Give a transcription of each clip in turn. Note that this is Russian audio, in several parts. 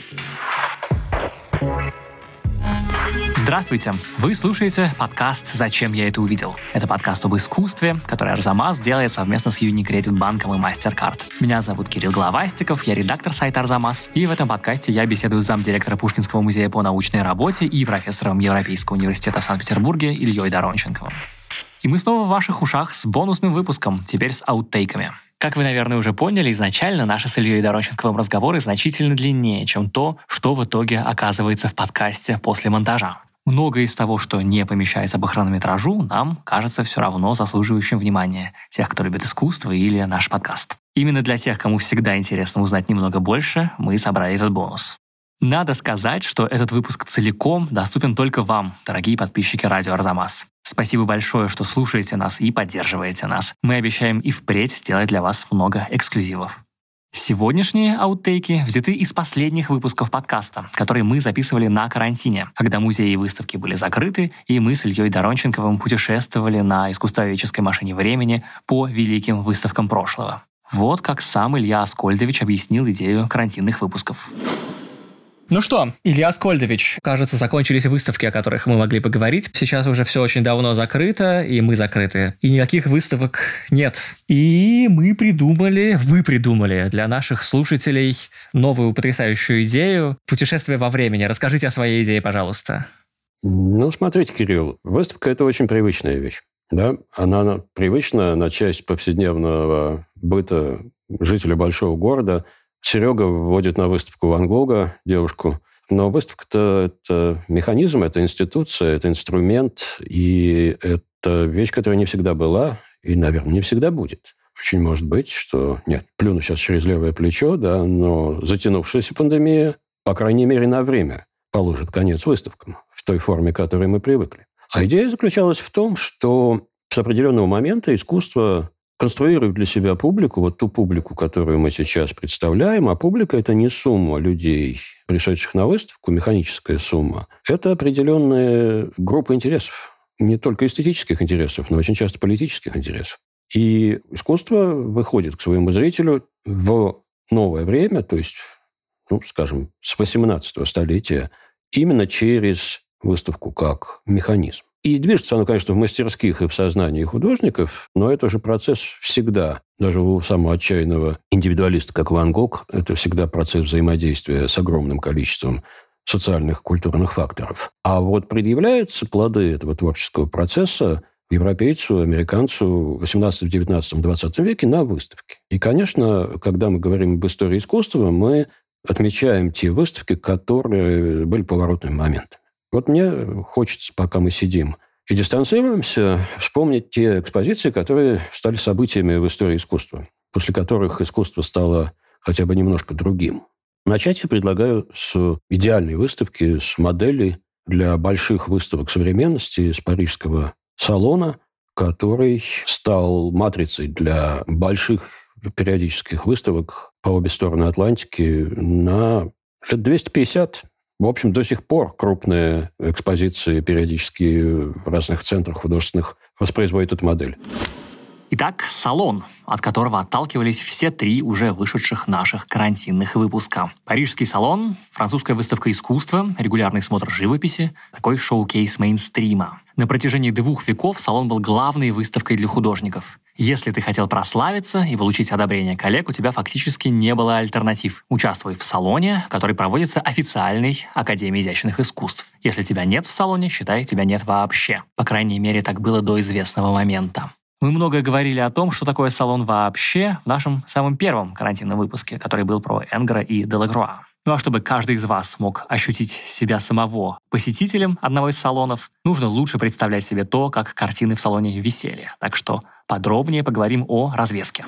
Здравствуйте! Вы слушаете подкаст «Зачем я это увидел?». Это подкаст об искусстве, который Арзамас делает совместно с Unicredit банком и MasterCard. Меня зовут Кирилл Головастиков, я редактор сайта Арзамас, и в этом подкасте я беседую с замдиректора Пушкинского музея по научной работе и профессором Европейского университета в Санкт-Петербурге Ильей Доронченковым. И мы снова в ваших ушах с бонусным выпуском, теперь с аутейками. Как вы, наверное, уже поняли, изначально наши с Ильей Доронченковым разговоры значительно длиннее, чем то, что в итоге оказывается в подкасте после монтажа. Многое из того, что не помещается по хронометражу, нам кажется все равно заслуживающим внимания тех, кто любит искусство или наш подкаст. Именно для тех, кому всегда интересно узнать немного больше, мы собрали этот бонус. Надо сказать, что этот выпуск целиком доступен только вам, дорогие подписчики радио Арзамас. Спасибо большое, что слушаете нас и поддерживаете нас. Мы обещаем и впредь сделать для вас много эксклюзивов. Сегодняшние аутейки взяты из последних выпусков подкаста, которые мы записывали на карантине, когда музеи и выставки были закрыты, и мы с Ильей Доронченковым путешествовали на искусствоведческой машине времени по великим выставкам прошлого. Вот как сам Илья Аскольдович объяснил идею карантинных выпусков. Ну что, Илья Аскольдович, кажется, закончились выставки, о которых мы могли поговорить. Сейчас уже все очень давно закрыто, и мы закрыты. И никаких выставок нет. И вы придумали для наших слушателей новую потрясающую идею «Путешествие во времени». Расскажите о своей идее, пожалуйста. Ну, смотрите, Кирилл, выставка – это очень привычная вещь. Да? Она привычна на часть повседневного быта жителя большого города. Серега вводит на выставку Ван Гога девушку. Но выставка-то это механизм, это институция, это инструмент, и это вещь, которая не всегда была и, наверное, не всегда будет. Очень может быть, что... Нет, плюну сейчас через левое плечо, да, но затянувшаяся пандемия, по крайней мере, на время положит конец выставкам в той форме, к которой мы привыкли. А идея заключалась в том, что с определенного момента искусство конструирует для себя публику, вот ту публику, которую мы сейчас представляем, а публика – это не сумма людей, пришедших на выставку, механическая сумма. Это определенная группа интересов, не только эстетических интересов, но очень часто политических интересов. И искусство выходит к своему зрителю в новое время, то есть, скажем, с 18 столетия, именно через выставку как механизм. И движется оно, конечно, в мастерских и в сознании художников, но это же процесс всегда, даже у самого отчаянного индивидуалиста, как Ван Гог, это всегда процесс взаимодействия с огромным количеством социальных, культурных факторов. А вот предъявляются плоды этого творческого процесса европейцу, американцу в 18, 19, 20 веке на выставке. И, конечно, когда мы говорим об истории искусства, мы отмечаем те выставки, которые были поворотными моментами. Вот мне хочется, пока мы сидим и дистанцируемся, вспомнить те экспозиции, которые стали событиями в истории искусства, после которых искусство стало хотя бы немножко другим. Начать я предлагаю с идеальной выставки, с модели для больших выставок современности, с Парижского салона, который стал матрицей для больших периодических выставок по обе стороны Атлантики на лет 250. В общем, до сих пор крупные экспозиции периодически в разных центрах художественных воспроизводят эту модель. Итак, салон, от которого отталкивались все три уже вышедших наших карантинных выпуска. Парижский салон, французская выставка искусства, регулярный смотр живописи, такой шоу-кейс мейнстрима. На протяжении 2 веков салон был главной выставкой для художников. Если ты хотел прославиться и получить одобрение коллег, у тебя фактически не было альтернатив. Участвуй в салоне, который проводится официальной Академией изящных искусств. Если тебя нет в салоне, считай, тебя нет вообще. По крайней мере, так было до известного момента. Мы много говорили о том, что такое салон вообще в нашем самом первом карантинном выпуске, который был про Энгера и Делакруа. Ну а чтобы каждый из вас мог ощутить себя самого посетителем одного из салонов, нужно лучше представлять себе то, как картины в салоне висели. Так что подробнее поговорим о развеске.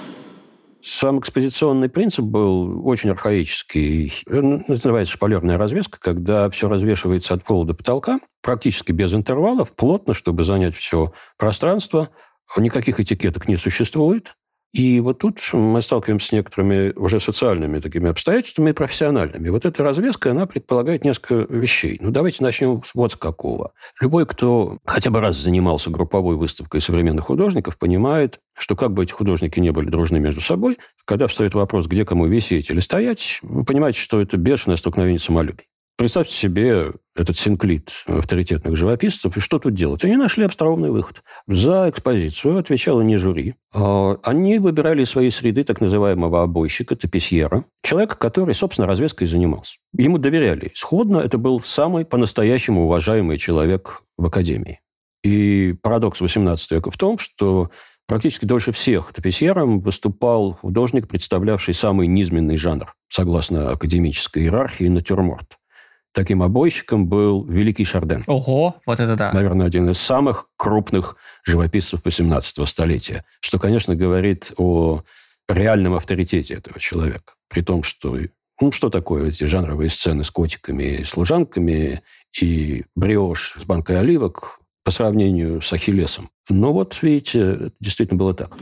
Сам экспозиционный принцип был очень архаический. Называется шпалерная развеска, когда все развешивается от пола до потолка, практически без интервалов, плотно, чтобы занять все пространство. Никаких этикеток не существует. И вот тут мы сталкиваемся с некоторыми уже социальными такими обстоятельствами и профессиональными. Вот эта развеска, она предполагает несколько вещей. Ну, давайте начнем вот с какого. Любой, кто хотя бы раз занимался групповой выставкой современных художников, понимает, что как бы эти художники не были дружны между собой, когда встает вопрос, где кому висеть или стоять, вы понимаете, что это бешеное столкновение самолюбий. Представьте себе этот синклит авторитетных живописцев, и что тут делать? Они нашли остроумный выход. За экспозицию отвечало не жюри. Они выбирали из своей среды так называемого обойщика, таписьера, человека, который, собственно, развеской занимался. Ему доверяли исходно, это был самый по-настоящему уважаемый человек в Академии. И парадокс XVIII века в том, что практически дольше всех таписьером выступал художник, представлявший самый низменный жанр, согласно академической иерархии, натюрморт. Таким обойщиком был великий Шарден. Ого, вот это да. Наверное, один из самых крупных живописцев XVIII столетия. Что, конечно, говорит о реальном авторитете этого человека. При том, что... Ну, что такое эти жанровые сцены с котиками и служанками и бриош с банкой оливок по сравнению с Ахиллесом? Но вот, видите, это действительно было так.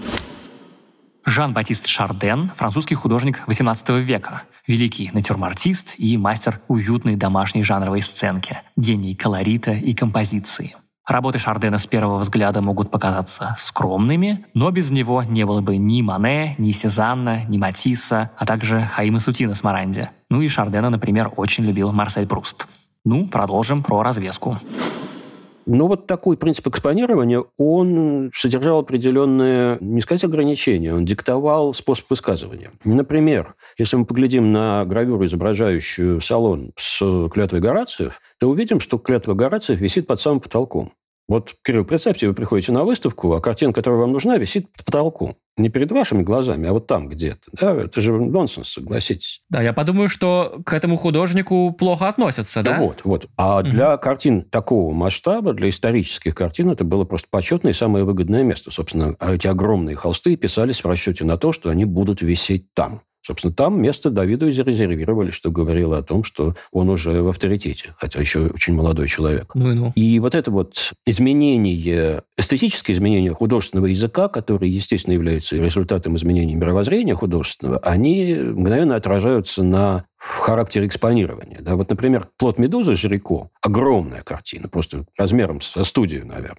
Жан-Батист Шарден – французский художник XVIII века, великий натюрмортист и мастер уютной домашней жанровой сценки, гений колорита и композиции. Работы Шардена с первого взгляда могут показаться скромными, но без него не было бы ни Мане, ни Сезанна, ни Матисса, а также Хаима Сутина с Моранди. Ну и Шардена, например, очень любил Марсель Пруст. Ну, продолжим про развеску. Но вот такой принцип экспонирования, он содержал определенные, не сказать ограничения, он диктовал способ высказывания. Например, если мы поглядим на гравюру, изображающую салон с клятвой Горациев, то увидим, что клятва Горациев висит под самым потолком. Вот, Кирилл, представьте, вы приходите на выставку, а картина, которая вам нужна, висит под потолком. Не перед вашими глазами, а вот там где-то. Да? Это же нонсенс, согласитесь. Да, я подумаю, что к этому художнику плохо относятся, да? Вот. А для картин такого масштаба, для исторических картин, это было просто почетное и самое выгодное место. Собственно, эти огромные холсты писались в расчете на то, что они будут висеть там. Собственно, там место Давиду и зарезервировали, что говорило о том, что он уже в авторитете, хотя еще очень молодой человек. Ну. И вот это вот изменение, эстетические изменения художественного языка, которые, естественно, являются результатом изменения мировоззрения художественного, они мгновенно отражаются на характере экспонирования. Да, вот, например, «Плод Медузы» Жирико – огромная картина, просто размером со студию, наверное.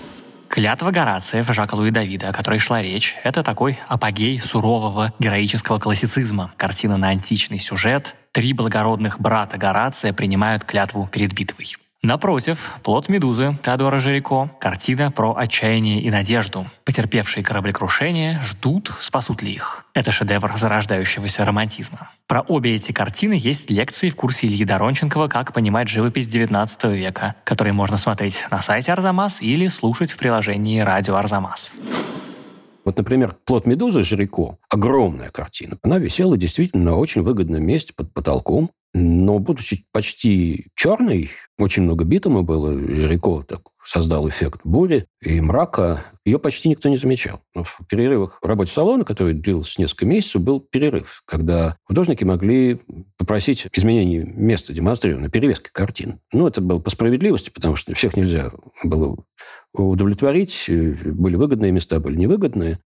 «Клятва Горациев» Жака Луи Давида, о которой шла речь, это такой апогей сурового героического классицизма. Картина на античный сюжет. 3 благородных брата Горация принимают клятву перед битвой. Напротив, «Плод Медузы» Теодора Жирико – картина про отчаяние и надежду. Потерпевшие кораблекрушение ждут, спасут ли их. Это шедевр зарождающегося романтизма. Про обе эти картины есть лекции в курсе Ильи Доронченкова «Как понимать живопись XIX века», которые можно смотреть на сайте Арзамас или слушать в приложении «Радио Арзамас». Вот, например, «Плод Медузы» Жирико – огромная картина. Она висела действительно на очень выгодном месте под потолком. Но, будучи почти черной, очень много битума было, Жирико так создал эффект бури и мрака, ее почти никто не замечал. Но в перерывах в работе салона, который длился несколько месяцев, был перерыв, когда художники могли попросить изменений места демонстрирования, перевески картин. Ну, это было по справедливости, потому что всех нельзя было удовлетворить. Были выгодные места, были невыгодные.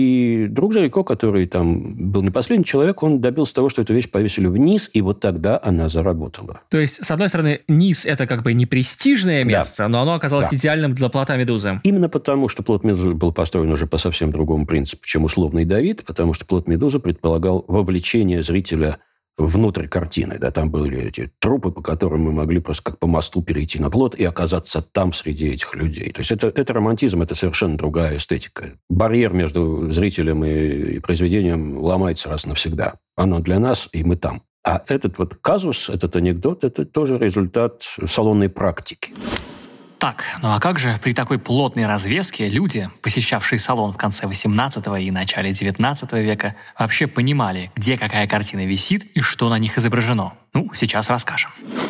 И друг Жирико, который там был не последний человек, он добился того, что эту вещь повесили вниз, и вот тогда она заработала. То есть, с одной стороны, низ – это как бы не престижное место, но оно оказалось идеальным для плота Медузы. Именно потому, что плот Медузы был построен уже по совсем другому принципу, чем условный Давид, потому что плот Медузы предполагал вовлечение зрителя внутрь картины. Да, там были эти трупы, по которым мы могли просто как по мосту перейти на плот и оказаться там среди этих людей. То есть это романтизм, это совершенно другая эстетика. Барьер между зрителем и произведением ломается раз навсегда. Оно для нас, и мы там. А этот вот казус, этот анекдот, это тоже результат салонной практики. Так, ну а как же при такой плотной развеске люди, посещавшие салон в конце XVIII и начале XIX века, вообще понимали, где какая картина висит и что на них изображено? Ну, сейчас расскажем.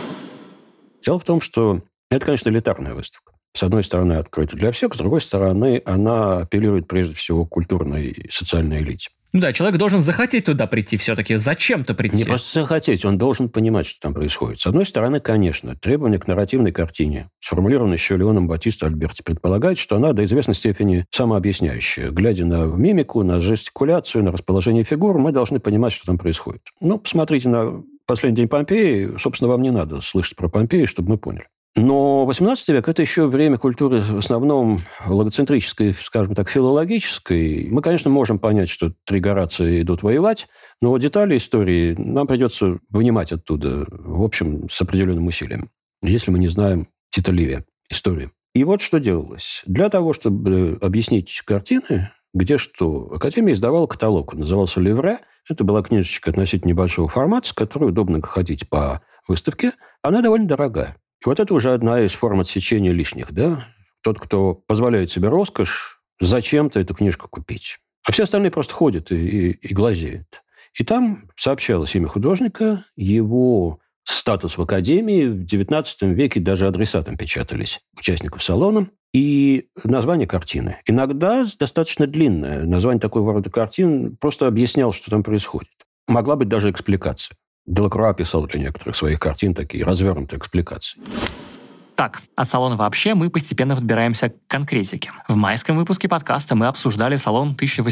Дело в том, что это, конечно, элитарная выставка. С одной стороны, открыта для всех, с другой стороны, она апеллирует прежде всего к культурной и социальной элите. Ну да, человек должен захотеть туда прийти все-таки, зачем-то прийти. Не просто захотеть, он должен понимать, что там происходит. С одной стороны, конечно, требования к нарративной картине, сформулированные еще Леоном Батисто Альберти, предполагает, что она до известной степени самообъясняющая. Глядя на мимику, на жестикуляцию, на расположение фигур, мы должны понимать, что там происходит. Ну, посмотрите на последний день Помпеи. Собственно, вам не надо слышать про Помпеи, чтобы мы поняли. Но XVIII век – это еще время культуры в основном логоцентрической, скажем так, филологической. Мы, конечно, можем понять, что три Горация идут воевать, но детали истории нам придется вынимать оттуда, в общем, с определенным усилием, если мы не знаем Тита Ливия, истории. И вот что делалось. Для того, чтобы объяснить картины, где что, Академия издавала каталог, он назывался «Livre». Это была книжечка относительно небольшого формата, с которой удобно ходить по выставке. Она довольно дорогая. И вот это уже одна из форм отсечения лишних, да? Тот, кто позволяет себе роскошь, зачем-то эту книжку купить. А все остальные просто ходят и глазеют. И там сообщалось имя художника, его статус в Академии. В XIX веке даже адреса там печатались участников салона. И название картины. Иногда достаточно длинное. Название такого рода картин просто объяснял, что там происходит. Могла быть даже экспликация. Делакруа писал для некоторых своих картин такие развернутые экспликации. Так, от салона вообще мы постепенно подбираемся к конкретике. В майском выпуске подкаста мы обсуждали салон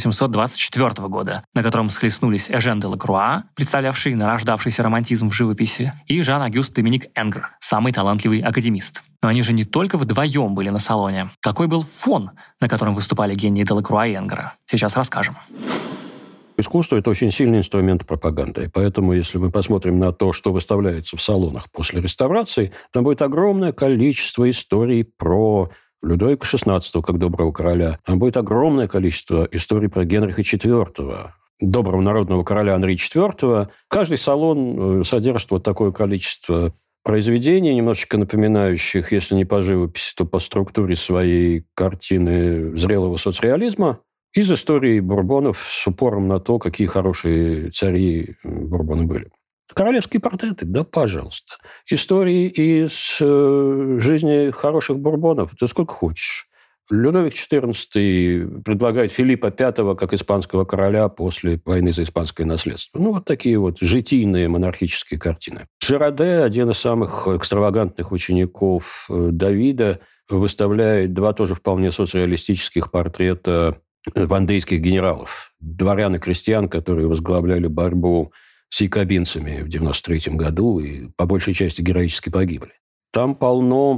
1824 года, на котором схлестнулись Эжен де Лакруа, представлявший нарождавшийся романтизм в живописи, и Жан-Агюст Доминик Энгр, самый талантливый академист. Но они же не только вдвоем были на салоне. Какой был фон, на котором выступали гении де Лакруа и Энгра? Сейчас расскажем. Искусство – это очень сильный инструмент пропаганды. И поэтому, если мы посмотрим на то, что выставляется в салонах после реставрации, там будет огромное количество историй про Людовика XVI, как доброго короля. Там будет огромное количество историй про Генриха IV, доброго народного короля Анри IV. Каждый салон содержит вот такое количество произведений, немножечко напоминающих, если не по живописи, то по структуре своей картины зрелого соцреализма. Из истории Бурбонов с упором на то, какие хорошие цари Бурбоны были. Королевские портреты, да, пожалуйста. Истории из жизни хороших Бурбонов, да сколько хочешь. Людовик XIV предлагает Филиппа V как испанского короля после войны за испанское наследство. Ну, вот такие вот житийные монархические картины. Жираде, один из самых экстравагантных учеников Давида, выставляет два тоже вполне соцреалистических портрета вандейских генералов, дворян и крестьян, которые возглавляли борьбу с якобинцами в 1993 году и по большей части героически погибли. Там полно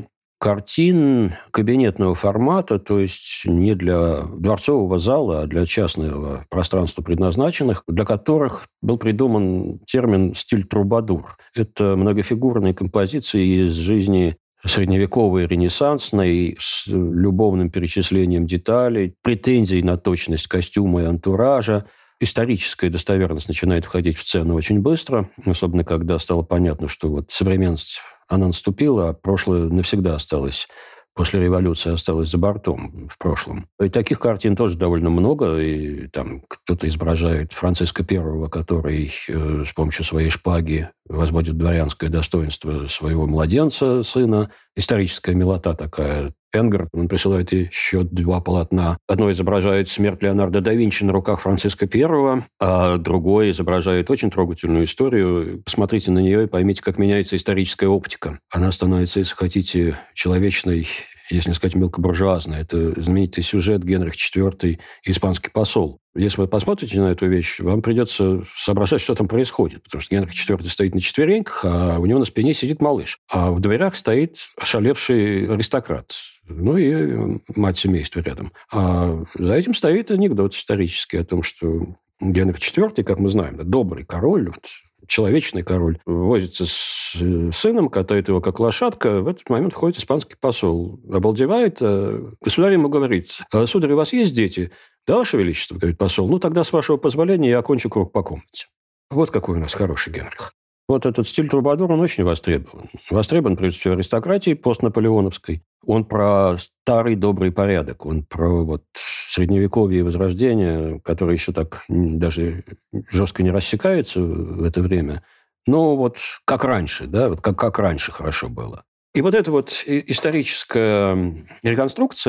картин кабинетного формата, то есть не для дворцового зала, а для частного пространства предназначенных, для которых был придуман термин «стиль трубадур». Это многофигурные композиции из жизни средневековой, ренессансной, с любовным перечислением деталей, претензий на точность костюма и антуража. Историческая достоверность начинает входить в цену очень быстро, особенно когда стало понятно, что вот современность, она наступила, а прошлое навсегда осталось. После революции осталось за бортом в прошлом. И таких картин тоже довольно много. И там кто-то изображает Франциска I, который с помощью своей шпаги возводит дворянское достоинство своего младенца, сына. Историческая милота такая. Энгр, он присылает еще два полотна. Одно изображает смерть Леонардо да Винчи на руках Франциска I, а другое изображает очень трогательную историю. Посмотрите на нее и поймите, как меняется историческая оптика. Она становится, если хотите, человечной, если не сказать мелкобуржуазной. Это знаменитый сюжет Генрих IV, испанский посол. Если вы посмотрите на эту вещь, вам придется соображать, что там происходит. Потому что Генрих IV стоит на четвереньках, а у него на спине сидит малыш. А в дверях стоит ошалевший аристократ. Ну и мать семейства рядом. А за этим стоит анекдот исторический о том, что Генрих IV, как мы знаем, добрый король, вот, человечный король, возится с сыном, катает его как лошадка. В этот момент входит испанский посол. Обалдевает. Государь ему говорит: «Сударь, у вас есть дети?» «Да, Ваше Величество», говорит посол. «Ну, тогда, с вашего позволения, я окончу круг по комнате». Вот какой у нас хороший Генрих. Вот этот стиль трубадур, он очень востребован. Востребован, прежде всего, аристократией постнаполеоновской. Он про старый добрый порядок. Он про вот средневековье и возрождение, которое еще так даже жестко не рассекается в это время. Но вот как раньше, да, вот как раньше хорошо было. И вот эта вот историческая реконструкция,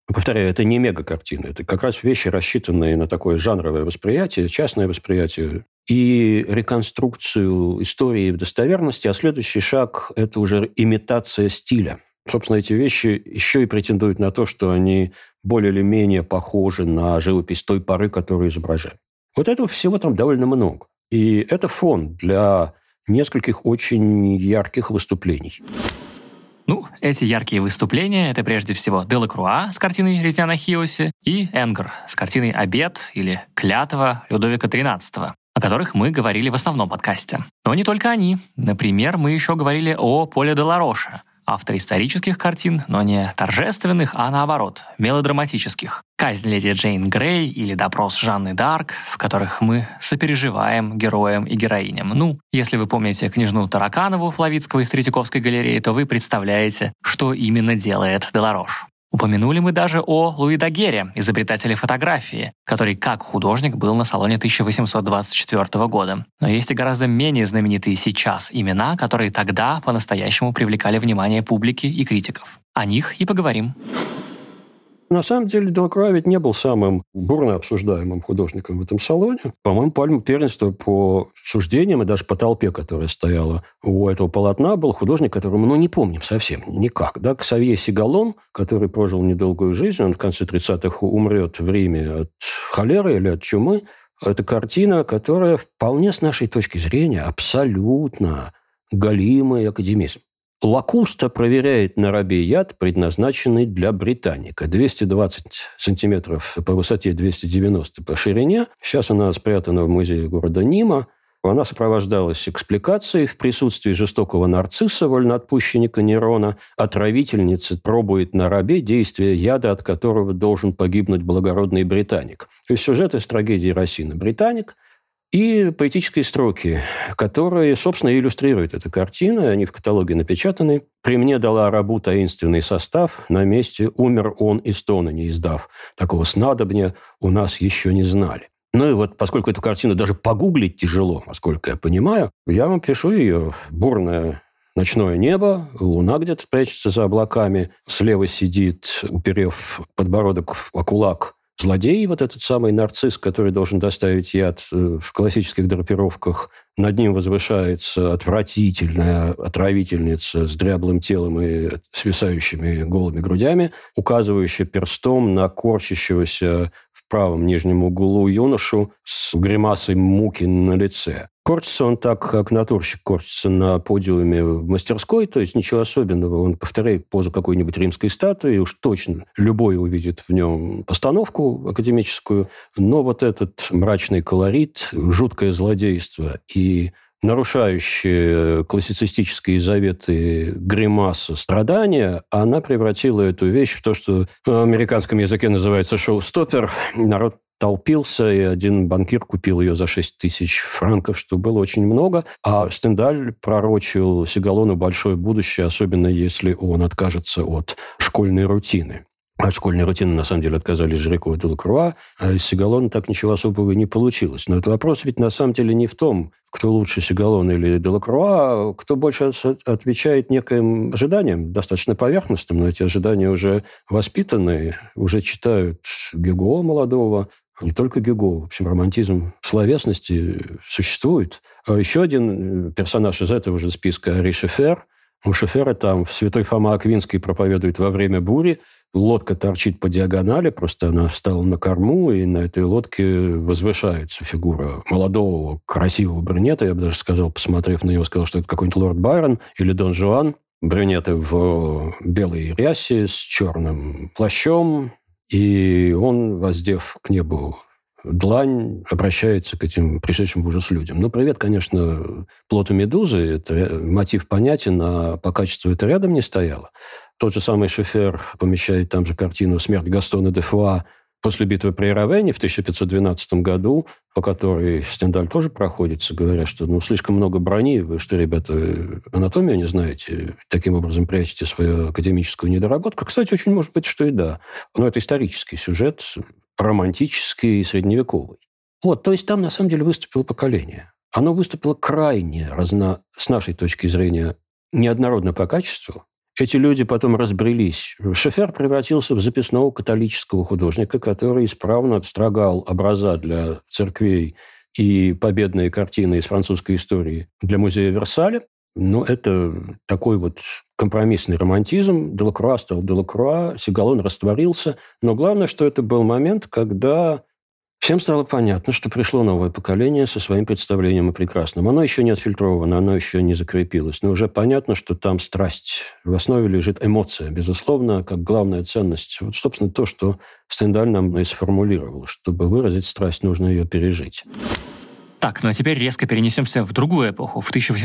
Повторяю, это не мега-картина. Это как раз вещи, рассчитанные на такое жанровое восприятие, частное восприятие и реконструкцию истории в достоверности. А следующий шаг – это уже имитация стиля. Собственно, эти вещи еще и претендуют на то, что они более или менее похожи на живопись той поры, которую изображают. Вот этого всего там довольно много. И это фон для нескольких очень ярких выступлений. Ну, эти яркие выступления — это прежде всего Делакруа с картиной «Резня на Хиосе» и Энгер с картиной «Обет» или «Клятва» Людовика XIII, о которых мы говорили в основном подкасте. Но не только они. Например, мы еще говорили о Поле де ла Роше, авторе исторических картин, но не торжественных, а наоборот, мелодраматических. «Казнь леди Джейн Грей» или «Допрос Жанны д'Арк», в которых мы сопереживаем героям и героиням. Ну, если вы помните княжну Тараканову Флавицкого из Третьяковской галереи, то вы представляете, что именно делает де ла Рош. Упомянули мы даже о Луи Дагере, изобретателе фотографии, который как художник был на салоне 1824 года. Но есть и гораздо менее знаменитые сейчас имена, которые тогда по-настоящему привлекали внимание публики и критиков. О них и поговорим. На самом деле Делакруа ведь не был самым бурно обсуждаемым художником в этом салоне. По-моему, пальму первенства по суждениям и даже по толпе, которая стояла у этого полотна, был художник, которого мы не помним совсем никак. Да? Ксавье Сигалон, который прожил недолгую жизнь, он в конце 30-х умрет в Риме от холеры или от чумы. Это картина, которая вполне с нашей точки зрения абсолютно галимый академизм. Лакуста проверяет на рабе яд, предназначенный для британника. 220 сантиметров по высоте, 290 по ширине. Сейчас она спрятана в музее города Нима. Она сопровождалась экспликацией в присутствии жестокого нарцисса, вольноотпущенника Нерона. Отравительница пробует на рабе действие яда, от которого должен погибнуть благородный британик. То есть сюжет из трагедии Рассина «Британик». И поэтические строки, которые, собственно, иллюстрируют эту картину. Они в каталоге напечатаны. «При мне дала рабу таинственный состав, на месте умер он и стона не издав. Такого снадобья у нас еще не знали». Ну и вот, поскольку эту картину даже погуглить тяжело, насколько я понимаю, я вам пишу ее. Бурное ночное небо, луна где-то прячется за облаками, слева сидит, уперев подбородок в кулак, злодей, вот этот самый нарцисс, который должен доставить яд в классических драпировках. Над ним возвышается отвратительная отравительница с дряблым телом и свисающими голыми грудями, указывающая перстом на корчащегося в правом нижнем углу юношу с гримасой муки на лице. Корчится он так, как натурщик корчится на подиуме в мастерской, то есть ничего особенного. Он повторяет позу какой-нибудь римской статуи, и уж точно любой увидит в нем постановку академическую. Но вот этот мрачный колорит, жуткое злодейство и нарушающая классицистические заветы гримаса страдания, она превратила эту вещь в то, что в американском языке называется шоу-стоппер. Народ толпился, и один банкир купил ее за 6 тысяч франков, что было очень много. А Стендаль пророчил Сигалону большое будущее, особенно если он откажется от школьной рутины. От школьной рутины, на самом деле, отказались Жирико и Делакруа, а из Сигалона так ничего особого и не получилось. Но этот вопрос ведь на самом деле не в том, кто лучше, Сигалон или Делакруа, а кто больше отвечает неким ожиданиям, достаточно поверхностным, но эти ожидания уже воспитаны, уже читают Гюго молодого, не только Гюго. В общем, романтизм словесности существует. А еще один персонаж из этого же списка – Ари Шефер. У Шефера там святой Фома Аквинский проповедует во время бури. Лодка торчит по диагонали, просто она встала на корму, и на этой лодке возвышается фигура молодого, красивого брюнета. Я бы даже сказал, посмотрев на него, сказал, что это какой-нибудь лорд Байрон или Дон Жуан. Брюнеты в белой рясе с черным плащом, и он, воздев к небу длань, обращается к этим пришедшим в ужас людям. Ну, привет, конечно, плоту медузы. Это мотив понятен, а по качеству это рядом не стояло. Тот же самый Шефер помещает там же картину «Смерть Гастона де Фуа» после битвы при Равенне в 1512 году, по которой Стендаль тоже проходится, говоря, что слишком много брони, вы что, ребята, анатомию не знаете, таким образом прячете свою академическую недоработку. Кстати, очень может быть, что и да. Но это исторический сюжет, романтический и средневековый. Вот, то есть там, на самом деле, выступило поколение. Оно выступило крайне с нашей точки зрения, неоднородно по качеству. эти люди потом разбрелись. Шефер превратился в записного католического художника, который исправно строгал образа для церквей и победные картины из французской истории для музея Версаля. Но это такой вот компромиссный романтизм. Делакруа стал Делакруа, Сигалон растворился. Но главное, что это был момент, когда всем стало понятно, что пришло новое поколение со своим представлением о прекрасном. Оно еще не отфильтровано, оно еще не закрепилось. Но уже понятно, что там страсть. В основе лежит эмоция, безусловно, как главная ценность. Вот, собственно, то, что Стендаль нам и сформулировал. Чтобы выразить страсть, нужно ее пережить. Так, ну а теперь резко перенесемся в другую эпоху, в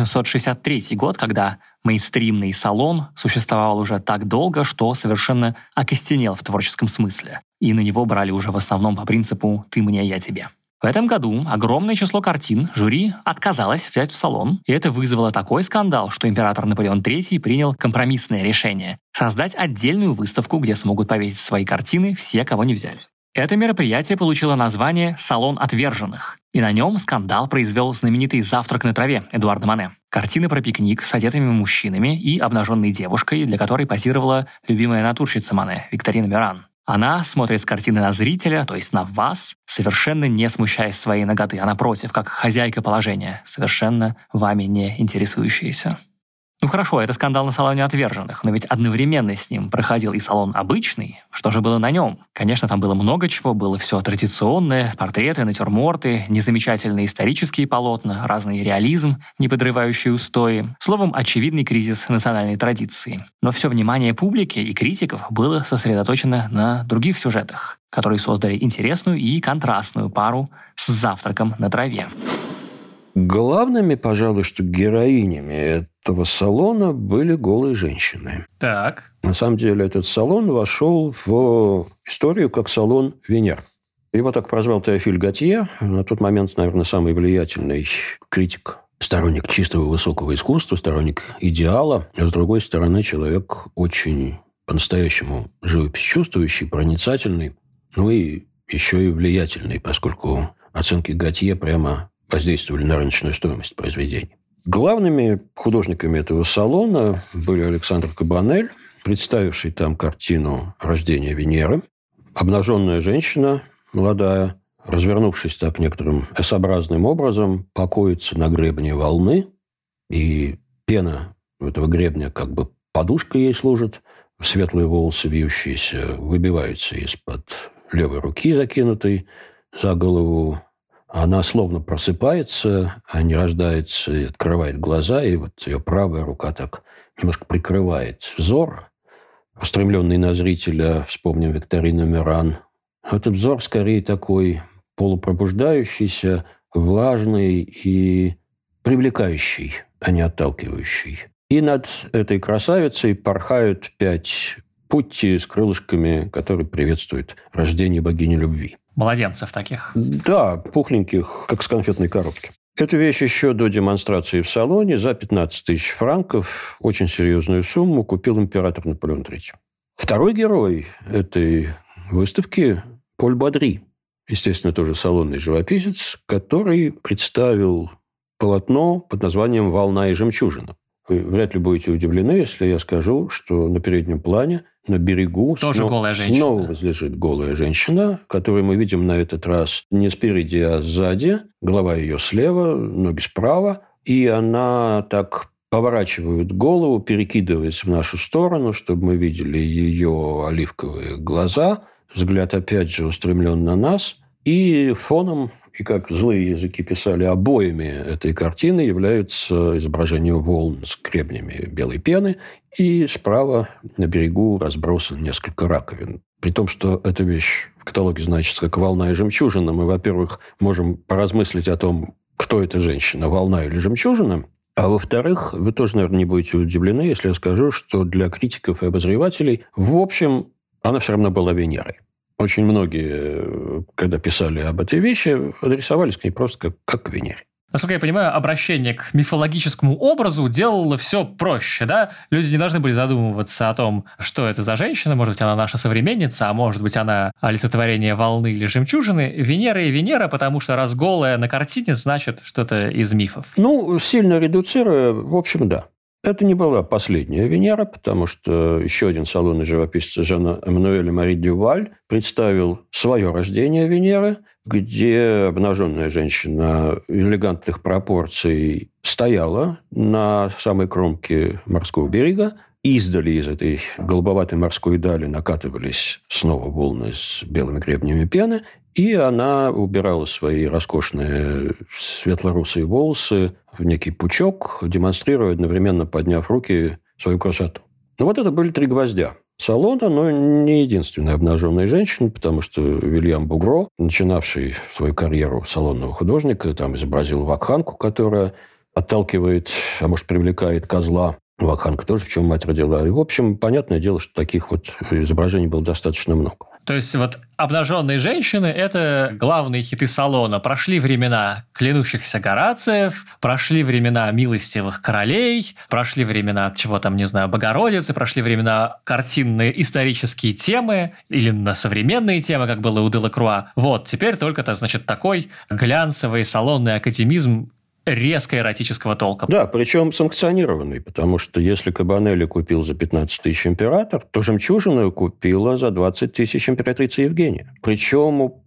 1863 год, когда мейнстримный салон существовал уже так долго, что совершенно окостенел в творческом смысле. И на него брали уже в основном по принципу «ты мне, я тебе». В этом году огромное число картин жюри отказалось взять в салон, и это вызвало такой скандал, что император Наполеон III принял компромиссное решение – создать отдельную выставку, где смогут повесить свои картины все, кого не взяли. Это мероприятие получило название «Салон отверженных», и на нем скандал произвел знаменитый «Завтрак на траве» Эдуарда Мане. Картины про пикник с одетыми мужчинами и обнаженной девушкой, для которой позировала любимая натурщица Мане Викторина Мюран. Она смотрит с картины на зрителя, то есть на вас, совершенно не смущаясь своей наготы, а напротив, как хозяйка положения, совершенно вами не интересующаяся. Ну хорошо, это скандал на салоне отверженных, но ведь одновременно с ним проходил и салон обычный. Что же было на нем? Конечно, там было много чего, было все традиционное, портреты, натюрморты, незамечательные исторические полотна, разный реализм, не подрывающий устои. Словом, очевидный кризис национальной традиции. Но все внимание публики и критиков было сосредоточено на других сюжетах, которые создали интересную и контрастную пару с «Завтраком на траве». Главными, пожалуй, что героинями этого салона были голые женщины. Так. На самом деле этот салон вошел в историю как салон Венер. Его так прозвал Теофиль Готье, на тот момент, наверное, самый влиятельный критик, сторонник чистого высокого искусства, сторонник идеала. А с другой стороны, человек очень по-настоящему живопись чувствующий, проницательный, ну и еще и влиятельный, поскольку оценки Готье прямо воздействовали на рыночную стоимость произведений. Главными художниками этого салона были Александр Кабанель, представивший там картину «Рождение Венеры». Обнаженная женщина, молодая, развернувшись так некоторым S-образным образом, покоится на гребне волны, и пена этого гребня как бы подушкой ей служит, светлые волосы вьющиеся выбиваются из-под левой руки, закинутой за голову. Она словно просыпается, а не рождается, и открывает глаза, и вот ее правая рука так немножко прикрывает взор, устремленный на зрителя, вспомним Викторину Мюран. Этот взор скорее такой полупробуждающийся, влажный и привлекающий, а не отталкивающий. И над этой красавицей порхают 5 путти с крылышками, которые приветствуют рождение богини любви. Младенцев таких. Да, пухленьких, как с конфетной коробки. Эту вещь еще до демонстрации в салоне за 15 тысяч франков, очень серьезную сумму, купил император Наполеон III. Второй герой этой выставки – Поль Бодри. Естественно, тоже салонный живописец, который представил полотно под названием «Волна и жемчужина». Вы вряд ли будете удивлены, если я скажу, что на переднем плане, на берегу снова возлежит голая женщина, которую мы видим на этот раз не спереди, а сзади. Голова ее слева, ноги справа. И она так поворачивает голову, перекидываясь в нашу сторону, чтобы мы видели ее оливковые глаза. Взгляд опять же устремлен на нас. И фоном, и как злые языки писали, обоями этой картины являются изображения волн с гребнями белой пены, и справа на берегу разбросано несколько раковин. При том, что эта вещь в каталоге значится как «Волна и жемчужина», мы, во-первых, можем поразмыслить о том, кто эта женщина, волна или жемчужина, а во-вторых, вы тоже, наверное, не будете удивлены, если я скажу, что для критиков и обозревателей, в общем, она все равно была Венерой. Очень многие, когда писали об этой вещи, адресовались к ней просто как к Венере. Насколько я понимаю, обращение к мифологическому образу делало все проще, да? Люди не должны были задумываться о том, что это за женщина. Может быть, она наша современница, а может быть, она олицетворение волны или жемчужины. Венера и Венера, потому что раз голая на картине, значит что-то из мифов. Ну, сильно редуцируя, в общем, да. Это не была последняя Венера, потому что еще один салонный живописец Жан-Эммануэль Мари Дюваль представил свое рождение Венеры, где обнаженная женщина элегантных пропорций стояла на самой кромке морского берега. Издали из этой голубоватой морской дали накатывались снова волны с белыми гребнями пены, и она убирала свои роскошные светло-русые волосы в некий пучок, демонстрируя, одновременно подняв руки, свою красоту. Ну, вот это были 3 гвоздя салона, но не единственная обнаженная женщина, потому что Вильям Бугро, начинавший свою карьеру салонного художника, там изобразил вакханку, которая отталкивает, а может, привлекает козла. Вакханка тоже, в чем мать родила. И, в общем, понятное дело, что таких вот изображений было достаточно много. То есть вот обнаженные женщины – это главные хиты салона. Прошли времена клянущихся Горациев, прошли времена милостивых королей, прошли времена, чего там, не знаю, Богородицы, прошли времена картинные исторические темы или на современные темы, как было у Делакруа. Вот, теперь только, значит, такой глянцевый салонный академизм резко эротического толка. Да, причем санкционированный, потому что если Кабанелли купил за 15 тысяч император, то жемчужину купила за 20 тысяч императрица Евгения. Причем в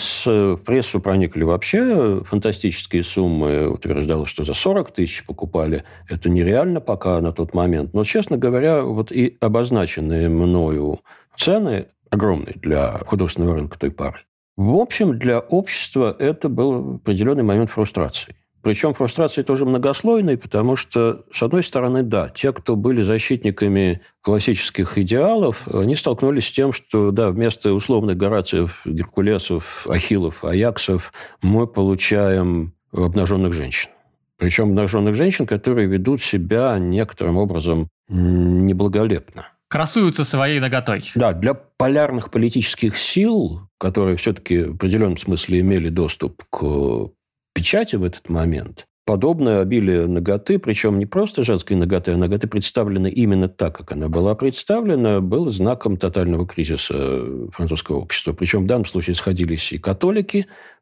прессу проникли вообще фантастические суммы. Утверждалось, что за 40 тысяч покупали. Это нереально пока на тот момент. Но, честно говоря, вот и обозначенные мною цены огромные для художественного рынка той поры. В общем, для общества это был определенный момент фрустрации. Причем фрустрации тоже многослойной, потому что, с одной стороны, да, те, кто были защитниками классических идеалов, они столкнулись с тем, что, да, вместо условных Горациев, Геркулесов, Ахиллов, Аяксов мы получаем обнаженных женщин. Причем обнаженных женщин, которые ведут себя некоторым образом неблаголепно. Красуются своей наготой. Да, для полярных политических сил, которые все-таки в определенном смысле имели доступ к печати в этот момент, подобное обилие наготы, причем не просто женской наготы, а наготы представлены именно так, как она была представлена, было знаком тотального кризиса французского общества. Причем в данном случае сходились и католики,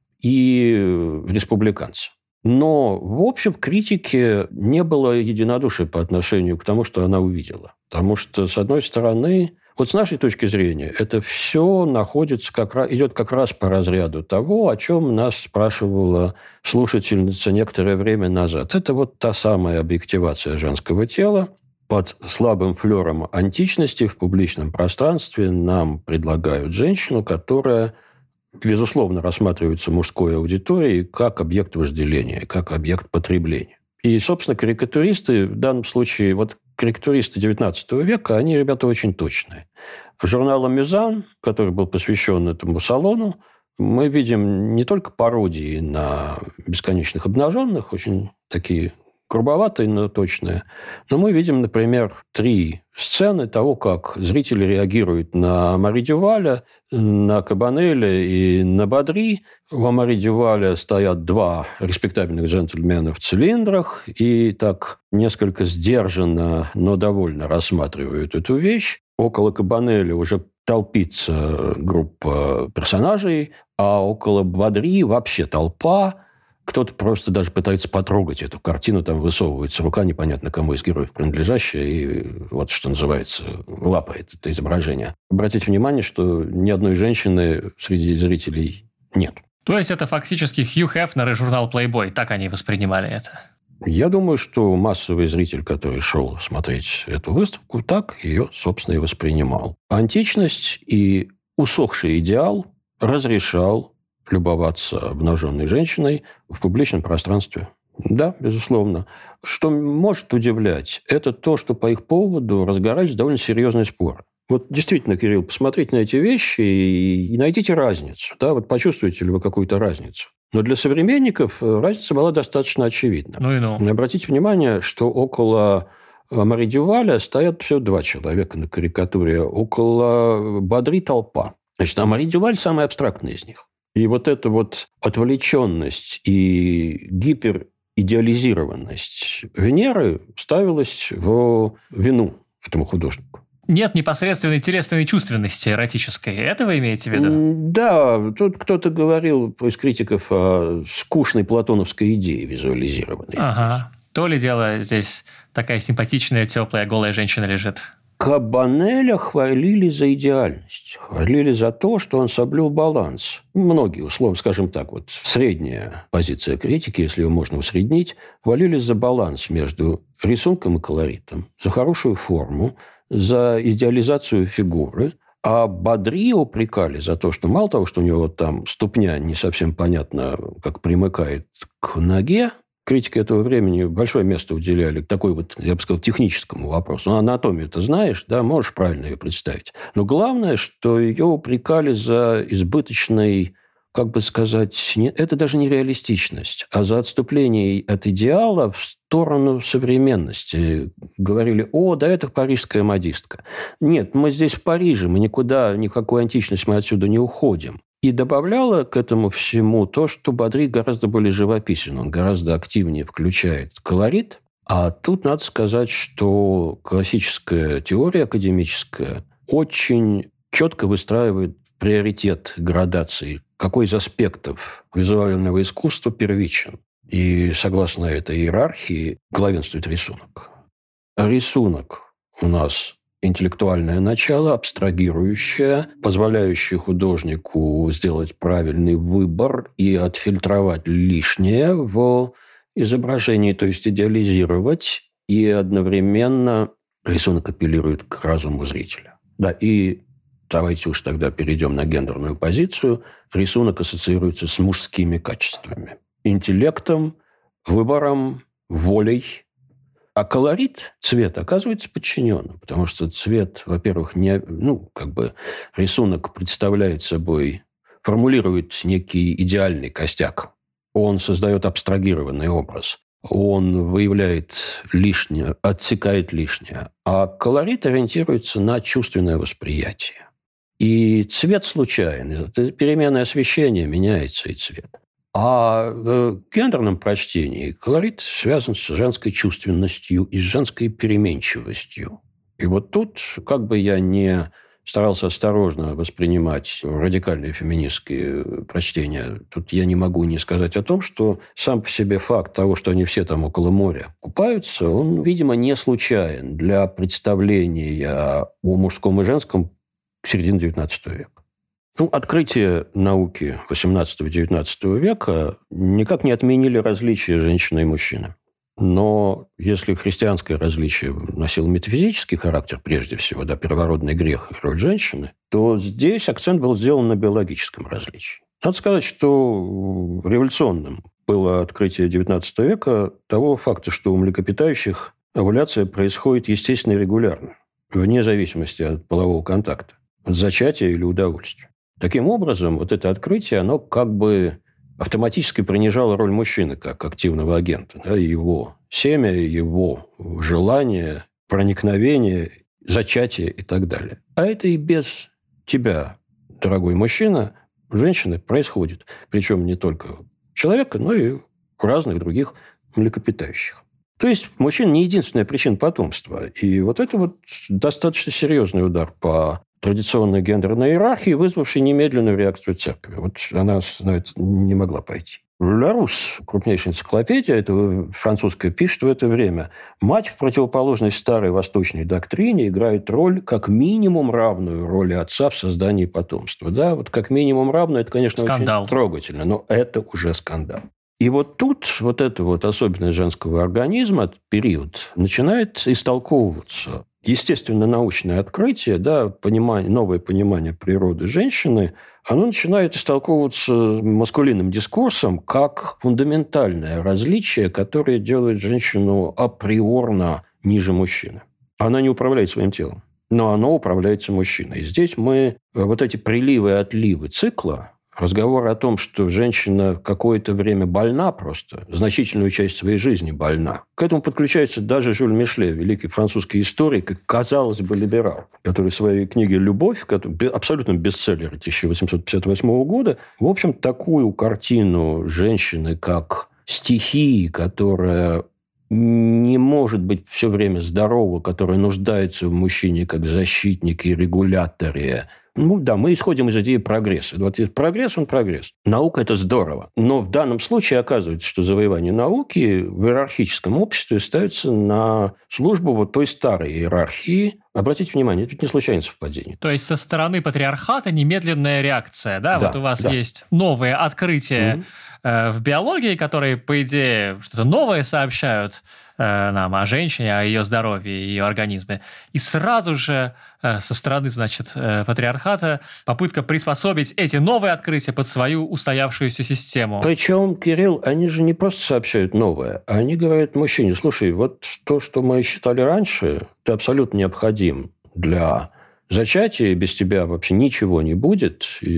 и республиканцы. Но, в общем, в критике не было единодушия по отношению к тому, что она увидела. Потому что, с одной стороны, вот с нашей точки зрения, это все идет как раз по разряду того, о чем нас спрашивала слушательница некоторое время назад. Это вот та самая объективация женского тела. Под слабым флером античности в публичном пространстве нам предлагают женщину, которая, безусловно, рассматривается мужской аудиторией как объект вожделения, как объект потребления. И, собственно, карикатуристы в данном случае, вот карикатуристы XIX века, они, ребята, очень точные. Журнал «Мюзан», который был посвящен этому салону, мы видим не только пародии на бесконечных обнаженных, очень такие грубоватые, но точные, но мы видим, например, 3 сцены того, как зрители реагируют на Мари Дюваля, на Кабанелли и на Бодри. У Мари Дюваля стоят 2 респектабельных джентльмена в цилиндрах и так несколько сдержанно, но довольно рассматривают эту вещь. Около Кабанелли уже толпится группа персонажей, а около Бодри вообще толпа. Кто-то просто даже пытается потрогать эту картину, там высовывается рука, непонятно кому из героев принадлежащая, и вот что называется, лапает это изображение. Обратите внимание, что ни одной женщины среди зрителей нет. То есть это фактически Хью Хефнер и журнал Playboy, так они воспринимали это? Я думаю, что массовый зритель, который шел смотреть эту выставку, так ее, собственно, и воспринимал. Античность и усохший идеал разрешал любоваться обнаженной женщиной в публичном пространстве. Да, безусловно. Что может удивлять, это то, что по их поводу разгорались довольно серьезные споры. Вот действительно, Кирилл, посмотрите на эти вещи и найдите разницу. Да? Вот почувствуете ли вы какую-то разницу? Но для современников разница была достаточно очевидна. Обратите внимание, что около Мари Дюваля стоят всего 2 человека на карикатуре. Около Бодри толпа. Значит, а Мари Дюваль самый абстрактный из них. И вот эта вот отвлеченность и гиперидеализированность Венеры ставилась в вину этому художнику. Нет непосредственной телесной чувственности эротической. Это вы имеете в виду? Да. Тут кто-то говорил из критиков о скучной платоновской идее визуализированной. Ага. то ли дело здесь такая симпатичная, теплая, голая женщина лежит. Кабанеля хвалили за идеальность, хвалили за то, что он соблюл баланс. Многие, условно, скажем так, вот средняя позиция критики, если ее можно усреднить, хвалили за баланс между рисунком и колоритом, за хорошую форму, за идеализацию фигуры. А Бадри упрекали за то, что мало того, что у него там ступня не совсем понятно, как примыкает к ноге, критики этого времени большое место уделяли такой вот, я бы сказал, техническому вопросу. Ну, анатомию ты знаешь, да, можешь правильно ее представить. Но главное, что ее упрекали за избыточный, как бы сказать, это даже не реалистичность, а за отступление от идеала в сторону современности. Говорили, да, это парижская модистка. Нет, мы здесь в Париже, мы никуда, никакую античность мы отсюда не уходим. И добавляла к этому всему то, что Бадри гораздо более живописен, он гораздо активнее включает колорит. А тут надо сказать, что классическая теория академическая очень четко выстраивает приоритет градации, какой из аспектов визуального искусства первичен. И согласно этой иерархии главенствует рисунок. А рисунок у нас интеллектуальное начало, абстрагирующее, позволяющее художнику сделать правильный выбор и отфильтровать лишнее в изображении, то есть идеализировать, и одновременно рисунок апеллирует к разуму зрителя. Да, и давайте уж тогда перейдем на гендерную позицию. Рисунок ассоциируется с мужскими качествами. Интеллектом, выбором, волей. А колорит, цвет, оказывается подчиненным, потому что цвет, во-первых, рисунок представляет собой, формулирует некий идеальный костяк. Он создает абстрагированный образ. Он выявляет лишнее, отсекает лишнее. А колорит ориентируется на чувственное восприятие. И цвет случайный. Это переменное освещение, меняется и цвет. А в гендерном прочтении колорит связан с женской чувственностью и с женской переменчивостью. И вот тут, как бы я не старался осторожно воспринимать радикальные феминистские прочтения, тут я не могу не сказать о том, что сам по себе факт того, что они все там около моря купаются, он, видимо, не случайен для представления о мужском и женском середины XIX века. Открытие науки XVIII-XIX века никак не отменили различия женщины и мужчины. Но если христианское различие носило метафизический характер, прежде всего, да, первородный грех и роль женщины, то здесь акцент был сделан на биологическом различии. Надо сказать, что революционным было открытие XIX века того факта, что у млекопитающих овуляция происходит естественно и регулярно, вне зависимости от полового контакта, от зачатия или удовольствия. Таким образом, вот это открытие, оно как бы автоматически принижало роль мужчины как активного агента. Да, его семя, его желание, проникновение, зачатие и так далее. А это и без тебя, дорогой мужчина, женщины происходит. Причем не только человека, но и у разных других млекопитающих. То есть мужчина не единственная причина потомства. И вот это вот достаточно серьезный удар по традиционной гендерной иерархии, вызвавшей немедленную реакцию церкви. Вот она на это не могла пойти. Ларус, крупнейшая энциклопедия, это французская, пишет в это время: мать в противоположность старой восточной доктрине играет роль, как минимум, равную роли отца в создании потомства. Да, вот как минимум равную, это, конечно, скандал. Очень трогательно, но это уже скандал. И вот тут вот эта вот особенность женского организма, этот период, начинает истолковываться. Естественно-научное открытие, да, новое понимание природы женщины, оно начинает истолковываться маскулинным дискурсом как фундаментальное различие, которое делает женщину априорно ниже мужчины. Она не управляет своим телом, но оно управляется мужчиной. И здесь мы вот эти приливы и отливы цикла, разговор о том, что женщина какое-то время больна просто, значительную часть своей жизни больна. К этому подключается даже Жюль Мишле, великий французский историк, и, казалось бы, либерал, который в своей книге «Любовь», абсолютно бестселлер 1858 года, в общем, такую картину женщины как стихии, которая не может быть все время здорова, которая нуждается в мужчине как защитнике и регуляторе мы исходим из идеи прогресса. Вот прогресс, он прогресс. Наука – это здорово. Но в данном случае оказывается, что завоевание науки в иерархическом обществе ставится на службу вот той старой иерархии. Обратите внимание, это не случайное совпадение. То есть со стороны патриархата немедленная реакция, да? Вот у вас есть новые открытия в биологии, которые, по идее, что-то новое сообщают нам о женщине, о ее здоровье, ее организме. И сразу же со стороны, значит, патриархата попытка приспособить эти новые открытия под свою устоявшуюся систему. Причем, Кирилл, они же не просто сообщают новое, они говорят мужчине: слушай, вот то, что мы считали раньше, ты абсолютно необходим для зачатия, без тебя вообще ничего не будет, и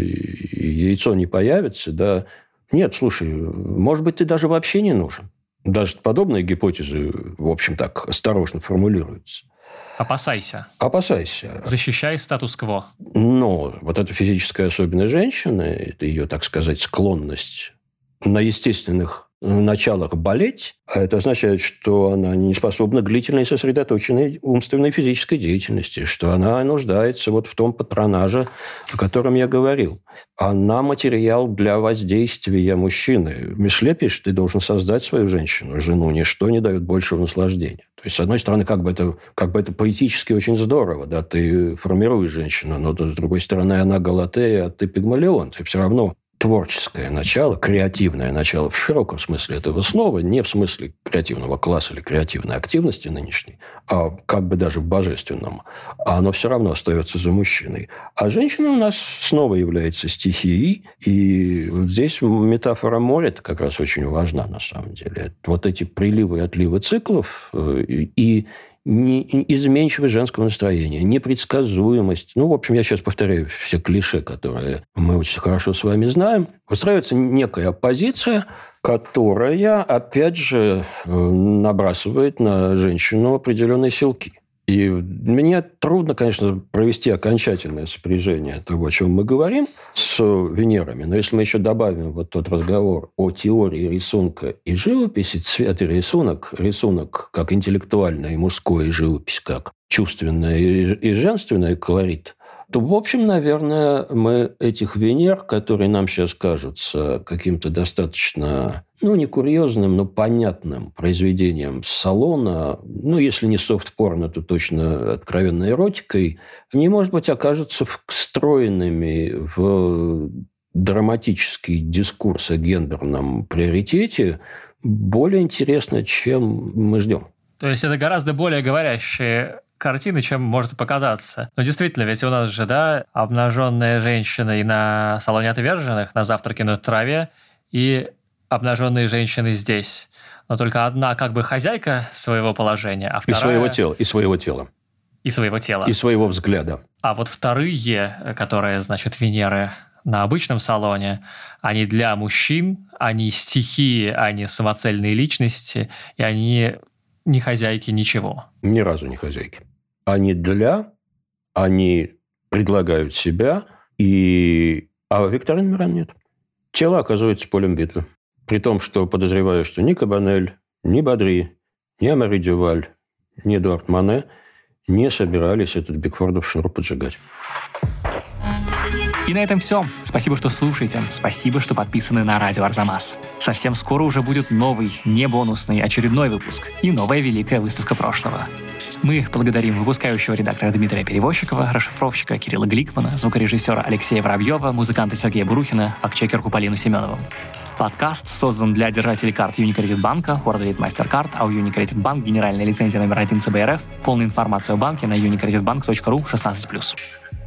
яйцо не появится, да. Нет, слушай, может быть, ты даже вообще не нужен. Даже подобные гипотезы, в общем, так осторожно формулируются. Опасайся. Опасайся. Защищай статус-кво. Но вот эта физическая особенность женщины, это ее, так сказать, склонность на естественных началах болеть, а это означает, что она не способна к длительной сосредоточенной умственной и физической деятельности, что она нуждается вот в том патронаже, о котором я говорил. Она материал для воздействия мужчины. Мишле пишет: ты должен создать свою женщину, жену, ничто не дает большего наслаждения. То есть, с одной стороны, как бы это поэтически очень здорово, да, ты формируешь женщину, но с другой стороны, она Галатея, а ты Пигмалион. Ты все равно творческое начало, креативное начало в широком смысле этого слова, не в смысле креативного класса или креативной активности нынешней, а как бы даже в божественном, а оно все равно остается за мужчиной. А женщина у нас снова является стихией, и вот здесь метафора моря как раз очень важна на самом деле. Вот эти приливы и отливы циклов и изменчивость женского настроения, непредсказуемость. В общем, я сейчас повторяю все клише, которые мы очень хорошо с вами знаем. Выстраивается некая оппозиция, которая, опять же, набрасывает на женщину определенные силки. И мне трудно, конечно, провести окончательное сопряжение того, о чем мы говорим, с Венерами. Но если мы еще добавим вот тот разговор о теории рисунка и живописи, цвет и рисунок как интеллектуальная и мужская, и живопись как чувственная и женственная, колорит, то, в общем, наверное, мы этих Венер, которые нам сейчас кажутся каким-то достаточно, не курьезным, но понятным произведением салона, если не софт-порно, то точно откровенной эротикой, они, может быть, окажутся встроенными в драматический дискурс о гендерном приоритете более интересно, чем мы ждем. То есть это гораздо более говорящие картины, чем может показаться. Но действительно, ведь у нас же, обнаженная женщина и на салоне отверженных, на завтраке на траве, и обнаженные женщины здесь. Но только одна как бы хозяйка своего положения, а вторая... И своего тела. И своего тела. И своего взгляда. А вот вторые, которые, Венеры на обычном салоне, они для мужчин, они стихии, они самоцельные личности, и они не хозяйки ничего. Ни разу не хозяйки. Они предлагают себя, а Викторин Миран нет. Тело оказывается полем битвы. При том, что подозреваю, что ни Кабанель, ни Бодри, ни Амари Дюваль, ни Эдуард Мане не собирались этот Бигфордов шнур поджигать. И на этом все. Спасибо, что слушаете. Спасибо, что подписаны на радио Арзамас. Совсем скоро уже будет новый, не бонусный, очередной выпуск и новая великая выставка прошлого. Мы благодарим выпускающего редактора Дмитрия Перевозчикова, расшифровщика Кирилла Гликмана, звукорежиссера Алексея Воробьева, музыканта Сергея Бурухина, фактчекерку Полину Семенову. Подкаст создан для держателей карт Unicredit банка, WorldRate MasterCard, а у Unicredit Bank генеральная лицензия номер 1 ЦБРФ. Полную информацию о банке на unicreditbank.ru 16+.